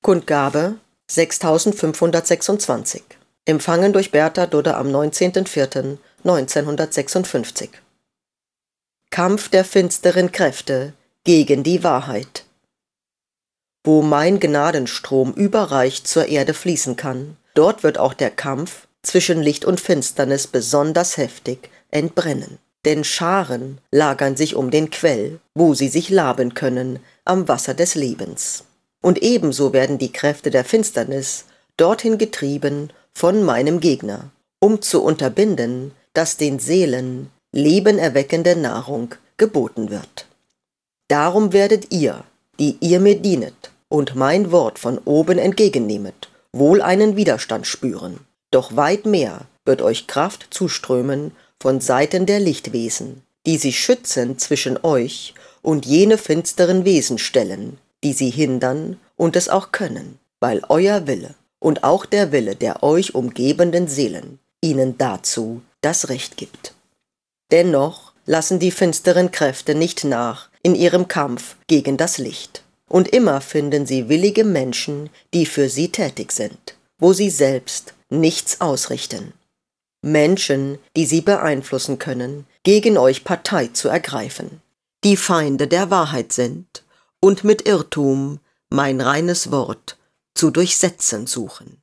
Kundgabe 6526. Empfangen durch Bertha Dudde am 19.04.1956. Kampf der finsteren Kräfte gegen die Wahrheit. Wo mein Gnadenstrom überreich zur Erde fließen kann, dort wird auch der Kampf zwischen Licht und Finsternis besonders heftig entbrennen. Denn Scharen lagern sich um den Quell, wo sie sich laben können, am Wasser des Lebens. Und ebenso werden die Kräfte der Finsternis dorthin getrieben von meinem Gegner, um zu unterbinden, dass den Seelen lebenerweckende Nahrung geboten wird. Darum werdet ihr, die ihr mir dienet und mein Wort von oben entgegennehmet, wohl einen Widerstand spüren, doch weit mehr wird euch Kraft zuströmen von Seiten der Lichtwesen, die sich schützend zwischen euch und jene finsteren Wesen stellen, die sie hindern und es auch können, weil euer Wille und auch der Wille der euch umgebenden Seelen ihnen dazu das Recht gibt. Dennoch lassen die finsteren Kräfte nicht nach in ihrem Kampf gegen das Licht, und immer finden sie willige Menschen, die für sie tätig sind, wo sie selbst nichts ausrichten. Menschen, die sie beeinflussen können, gegen euch Partei zu ergreifen, die Feinde der Wahrheit sind und mit Irrtum mein reines Wort zu durchsetzen suchen.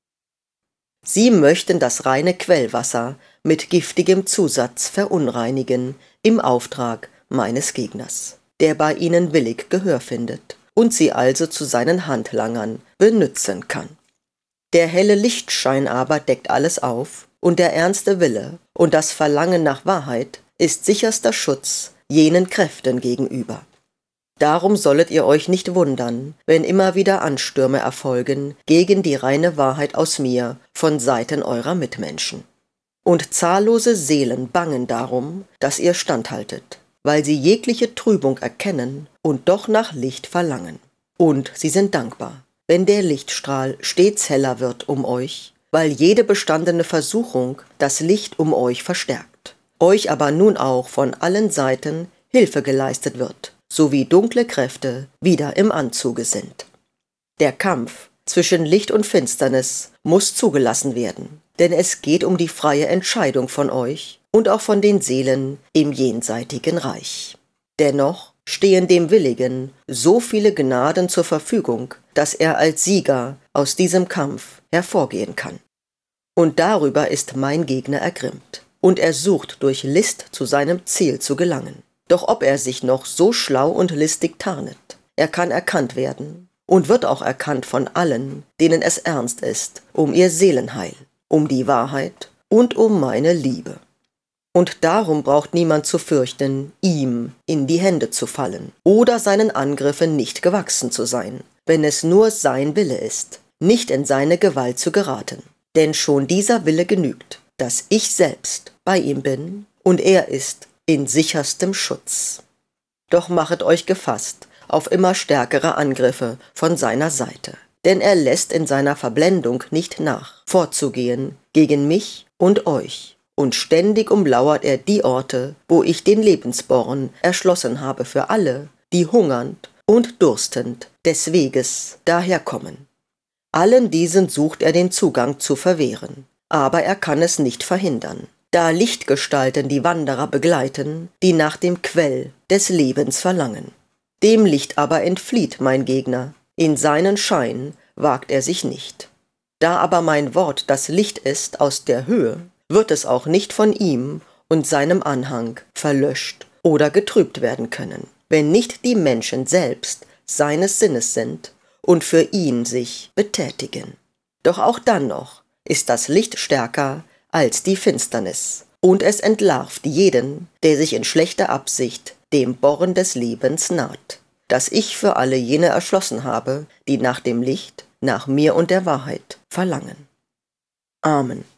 Sie möchten das reine Quellwasser mit giftigem Zusatz verunreinigen im Auftrag meines Gegners, der bei ihnen willig Gehör findet und sie also zu seinen Handlangern benützen kann. Der helle Lichtschein aber deckt alles auf, und der ernste Wille und das Verlangen nach Wahrheit ist sicherster Schutz jenen Kräften gegenüber. Darum sollet ihr euch nicht wundern, wenn immer wieder Anstürme erfolgen gegen die reine Wahrheit aus mir von Seiten eurer Mitmenschen. Und zahllose Seelen bangen darum, dass ihr standhaltet, weil sie jegliche Trübung erkennen und doch nach Licht verlangen. Und sie sind dankbar, wenn der Lichtstrahl stets heller wird um euch, weil jede bestandene Versuchung das Licht um euch verstärkt, euch aber nun auch von allen Seiten Hilfe geleistet wird, sowie dunkle Kräfte wieder im Anzuge sind. Der Kampf zwischen Licht und Finsternis muss zugelassen werden, denn es geht um die freie Entscheidung von euch und auch von den Seelen im jenseitigen Reich. Dennoch stehen dem Willigen so viele Gnaden zur Verfügung, dass er als Sieger aus diesem Kampf hervorgehen kann. Und darüber ist mein Gegner ergrimmt, und er sucht durch List zu seinem Ziel zu gelangen. Doch ob er sich noch so schlau und listig tarnet, er kann erkannt werden und wird auch erkannt von allen, denen es ernst ist, um ihr Seelenheil, um die Wahrheit und um meine Liebe. Und darum braucht niemand zu fürchten, ihm in die Hände zu fallen oder seinen Angriffen nicht gewachsen zu sein, wenn es nur sein Wille ist, nicht in seine Gewalt zu geraten. Denn schon dieser Wille genügt, dass ich selbst bei ihm bin und er ist in sicherstem Schutz. Doch machet euch gefasst auf immer stärkere Angriffe von seiner Seite, denn er lässt in seiner Verblendung nicht nach, vorzugehen gegen mich und euch, und ständig umlauert er die Orte, wo ich den Lebensborn erschlossen habe für alle, die hungernd und durstend des Weges daherkommen. Allen diesen sucht er den Zugang zu verwehren, aber er kann es nicht verhindern, da Lichtgestalten die Wanderer begleiten, die nach dem Quell des Lebens verlangen. Dem Licht aber entflieht mein Gegner, in seinen Schein wagt er sich nicht. Da aber mein Wort das Licht ist aus der Höhe, wird es auch nicht von ihm und seinem Anhang verlöscht oder getrübt werden können, wenn nicht die Menschen selbst seines Sinnes sind und für ihn sich betätigen. Doch auch dann noch ist das Licht stärker als die Finsternis, und es entlarvt jeden, der sich in schlechter Absicht dem Born des Lebens naht, das ich für alle jene erschlossen habe, die nach dem Licht, nach mir und der Wahrheit verlangen. Amen.